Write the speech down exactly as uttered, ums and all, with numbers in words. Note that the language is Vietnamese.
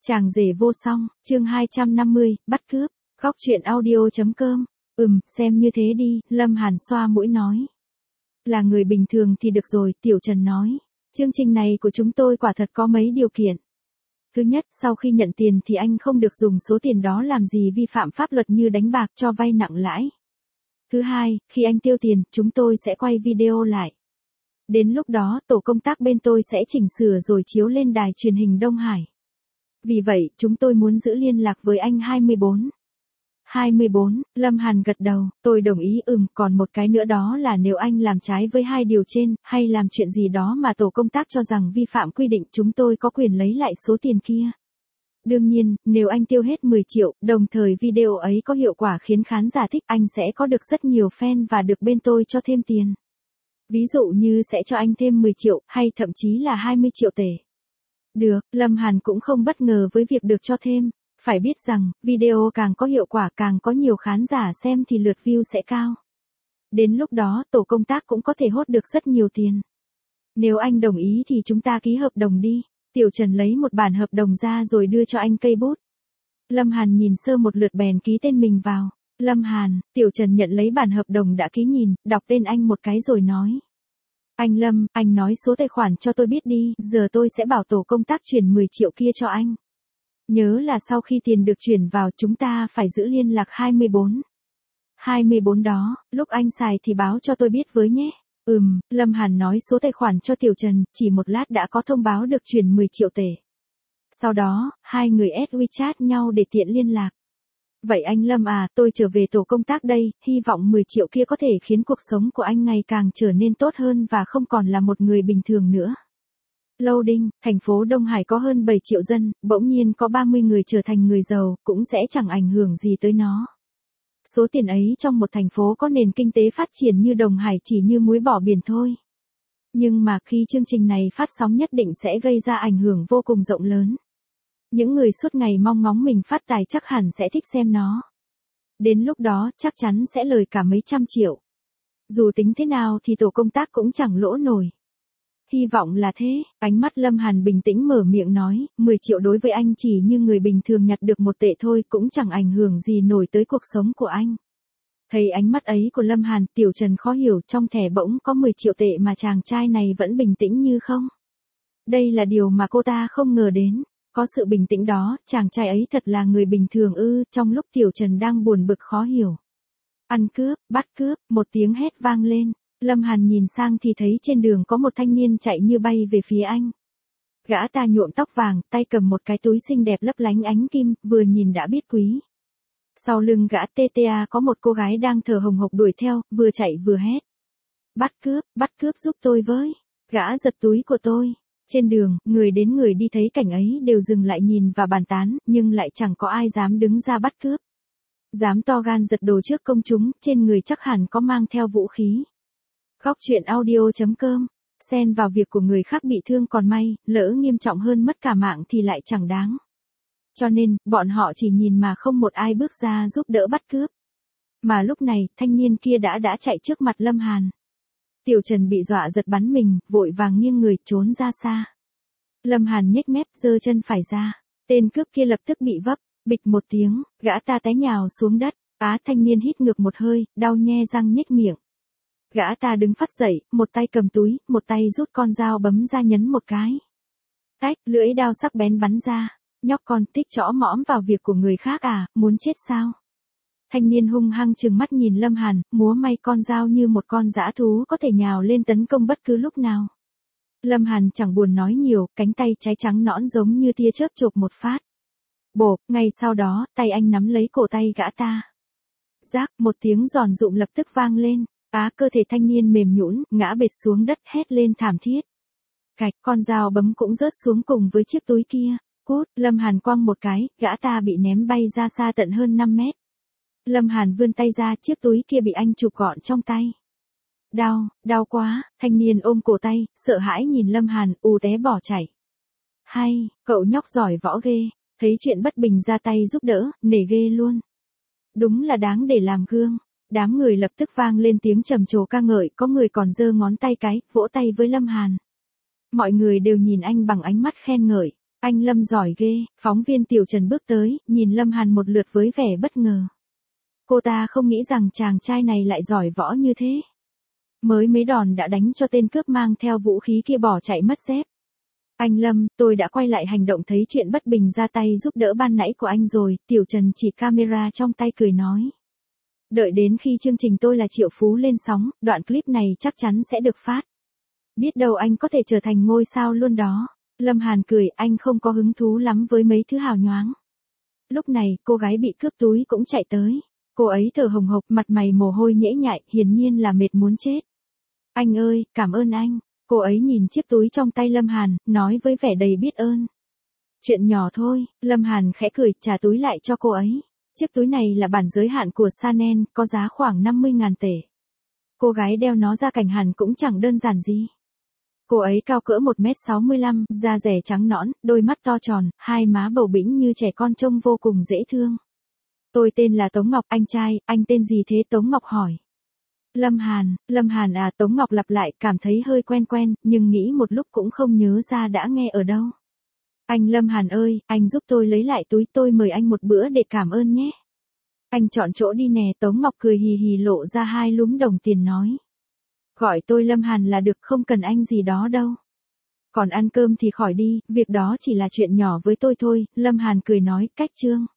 Chàng rể vô song, chương hai trăm năm mươi, bắt cướp, góc truyện audio.com. Ừm, xem như thế đi, Lâm Hàn xoa mũi nói. Là người bình thường thì được rồi, Tiểu Trần nói. Chương trình này của chúng tôi quả thật có mấy điều kiện. Thứ nhất, sau khi nhận tiền thì anh không được dùng số tiền đó làm gì vi phạm pháp luật như đánh bạc, cho vay nặng lãi. Thứ hai, khi anh tiêu tiền, chúng tôi sẽ quay video lại. Đến lúc đó, tổ công tác bên tôi sẽ chỉnh sửa rồi chiếu lên đài truyền hình Đông Hải. Vì vậy, chúng tôi muốn giữ liên lạc với anh hai mươi bốn. hai mươi bốn, Lâm Hàn gật đầu, tôi đồng ý ừm, còn một cái nữa đó là nếu anh làm trái với hai điều trên, hay làm chuyện gì đó mà tổ công tác cho rằng vi phạm quy định, chúng tôi có quyền lấy lại số tiền kia. Đương nhiên, nếu anh tiêu hết mười triệu, đồng thời video ấy có hiệu quả khiến khán giả thích, anh sẽ có được rất nhiều fan và được bên tôi cho thêm tiền. Ví dụ như sẽ cho anh thêm mười triệu, hay thậm chí là hai mươi triệu tệ. Được, Lâm Hàn cũng không bất ngờ với việc được cho thêm. Phải biết rằng, video càng có hiệu quả, càng có nhiều khán giả xem thì lượt view sẽ cao. Đến lúc đó, tổ công tác cũng có thể hốt được rất nhiều tiền. Nếu anh đồng ý thì chúng ta ký hợp đồng đi. Tiểu Trần lấy một bản hợp đồng ra rồi đưa cho anh cây bút. Lâm Hàn nhìn sơ một lượt bèn ký tên mình vào. Lâm Hàn, Tiểu Trần nhận lấy bản hợp đồng đã ký nhìn, đọc tên anh một cái rồi nói. Anh Lâm, anh nói số tài khoản cho tôi biết đi, giờ tôi sẽ bảo tổ công tác chuyển mười triệu kia cho anh. Nhớ là sau khi tiền được chuyển vào chúng ta phải giữ liên lạc hai mươi bốn. hai mươi bốn đó, lúc anh xài thì báo cho tôi biết với nhé. Ừm, Lâm Hàn nói số tài khoản cho Tiểu Trần, chỉ một lát đã có thông báo được chuyển mười triệu tệ. Sau đó, hai người add WeChat nhau để tiện liên lạc. Vậy anh Lâm à, tôi trở về tổ công tác đây, hy vọng mười triệu kia có thể khiến cuộc sống của anh ngày càng trở nên tốt hơn và không còn là một người bình thường nữa. Loading, thành phố Đông Hải có hơn bảy triệu dân, bỗng nhiên có ba mươi người trở thành người giàu, cũng sẽ chẳng ảnh hưởng gì tới nó. Số tiền ấy trong một thành phố có nền kinh tế phát triển như Đông Hải chỉ như muối bỏ biển thôi. Nhưng mà khi chương trình này phát sóng nhất định sẽ gây ra ảnh hưởng vô cùng rộng lớn. Những người suốt ngày mong ngóng mình phát tài chắc hẳn sẽ thích xem nó. Đến lúc đó chắc chắn sẽ lời cả mấy trăm triệu. Dù tính thế nào thì tổ công tác cũng chẳng lỗ nổi. Hy vọng là thế, ánh mắt Lâm Hàn bình tĩnh mở miệng nói, mười triệu đối với anh chỉ như người bình thường nhặt được một tệ thôi, cũng chẳng ảnh hưởng gì nổi tới cuộc sống của anh. Thấy ánh mắt ấy của Lâm Hàn, Tiểu Trần khó hiểu, trong thẻ bỗng có mười triệu tệ mà chàng trai này vẫn bình tĩnh như không. Đây là điều mà cô ta không ngờ đến. Có sự bình tĩnh đó, chàng trai ấy thật là người bình thường ư, trong lúc Tiểu Trần đang buồn bực khó hiểu. Ăn cướp, bắt cướp, một tiếng hét vang lên. Lâm Hàn nhìn sang thì thấy trên đường có một thanh niên chạy như bay về phía anh. Gã ta nhuộm tóc vàng, tay cầm một cái túi xinh đẹp lấp lánh ánh kim, vừa nhìn đã biết quý. Sau lưng gã tê tê a có một cô gái đang thở hồng hộc đuổi theo, vừa chạy vừa hét. Bắt cướp, bắt cướp giúp tôi với. Gã giật túi của tôi. Trên đường, người đến người đi thấy cảnh ấy đều dừng lại nhìn và bàn tán, nhưng lại chẳng có ai dám đứng ra bắt cướp. Dám to gan giật đồ trước công chúng, trên người chắc hẳn có mang theo vũ khí. Góc truyện audio.com, xen vào việc của người khác bị thương còn may, lỡ nghiêm trọng hơn mất cả mạng thì lại chẳng đáng. Cho nên, bọn họ chỉ nhìn mà không một ai bước ra giúp đỡ bắt cướp. Mà lúc này, thanh niên kia đã đã chạy trước mặt Lâm Hàn. Tiểu Trần bị dọa giật bắn mình, vội vàng nghiêng người trốn ra xa. Lâm Hàn nhếch mép giơ chân phải ra. Tên cướp kia lập tức bị vấp, bịch một tiếng, gã ta té nhào xuống đất. Á thanh niên hít ngược một hơi, đau nhe răng nhếch miệng. Gã ta đứng phắt dậy, một tay cầm túi, một tay rút con dao bấm ra nhấn một cái. Tách, lưỡi dao sắc bén bắn ra. Nhóc con thích chõ mõm vào việc của người khác à, muốn chết sao? Thanh niên hung hăng trừng mắt nhìn Lâm Hàn, múa may con dao như một con dã thú có thể nhào lên tấn công bất cứ lúc nào. Lâm Hàn chẳng buồn nói nhiều, cánh tay trái trắng nõn giống như tia chớp chộp một phát. Bộp, ngay sau đó, tay anh nắm lấy cổ tay gã ta. Rác, một tiếng giòn rụm lập tức vang lên. Á cơ thể thanh niên mềm nhũn, ngã bệt xuống đất hét lên thảm thiết. Cạch, con dao bấm cũng rớt xuống cùng với chiếc túi kia. Cút, Lâm Hàn quăng một cái, gã ta bị ném bay ra xa tận hơn năm mét. Lâm Hàn vươn tay ra, chiếc túi kia bị anh chụp gọn trong tay. Đau, đau quá, thanh niên ôm cổ tay, sợ hãi nhìn Lâm Hàn, ù té bỏ chạy. Hay, cậu nhóc giỏi võ ghê, thấy chuyện bất bình ra tay giúp đỡ, nể ghê luôn. Đúng là đáng để làm gương. Đám người lập tức vang lên tiếng trầm trồ ca ngợi, có người còn giơ ngón tay cái, vỗ tay với Lâm Hàn. Mọi người đều nhìn anh bằng ánh mắt khen ngợi. Anh Lâm giỏi ghê, phóng viên Tiểu Trần bước tới, nhìn Lâm Hàn một lượt với vẻ bất ngờ. Cô ta không nghĩ rằng chàng trai này lại giỏi võ như thế. Mới mấy đòn đã đánh cho tên cướp mang theo vũ khí kia bỏ chạy mất dép. Anh Lâm, tôi đã quay lại hành động thấy chuyện bất bình ra tay giúp đỡ ban nãy của anh rồi, Tiểu Trần chỉ camera trong tay cười nói. Đợi đến khi chương trình Tôi là Triệu Phú lên sóng, đoạn clip này chắc chắn sẽ được phát. Biết đâu anh có thể trở thành ngôi sao luôn đó. Lâm Hàn cười, anh không có hứng thú lắm với mấy thứ hào nhoáng. Lúc này, cô gái bị cướp túi cũng chạy tới. Cô ấy thở hồng hộc, mặt mày mồ hôi nhễ nhại, hiển nhiên là mệt muốn chết. Anh ơi, cảm ơn anh. Cô ấy nhìn chiếc túi trong tay Lâm Hàn, nói với vẻ đầy biết ơn. Chuyện nhỏ thôi, Lâm Hàn khẽ cười, trả túi lại cho cô ấy. Chiếc túi này là bản giới hạn của Chanel, có giá khoảng năm mươi nghìn tệ. Cô gái đeo nó ra cảnh hẳn cũng chẳng đơn giản gì. Cô ấy cao cỡ một mét sáu mươi lăm, da rẻ trắng nõn, đôi mắt to tròn, hai má bầu bĩnh như trẻ con trông vô cùng dễ thương. Tôi tên là Tống Ngọc, anh trai, anh tên gì thế? Tống Ngọc hỏi. Lâm Hàn, Lâm Hàn à, Tống Ngọc lặp lại, cảm thấy hơi quen quen, nhưng nghĩ một lúc cũng không nhớ ra đã nghe ở đâu. Anh Lâm Hàn ơi, anh giúp tôi lấy lại túi, tôi mời anh một bữa để cảm ơn nhé. Anh chọn chỗ đi nè. Tống Ngọc cười hì hì lộ ra hai lúm đồng tiền nói. Gọi tôi Lâm Hàn là được, không cần anh gì đó đâu. Còn ăn cơm thì khỏi đi, việc đó chỉ là chuyện nhỏ với tôi thôi, Lâm Hàn cười nói, cách chương.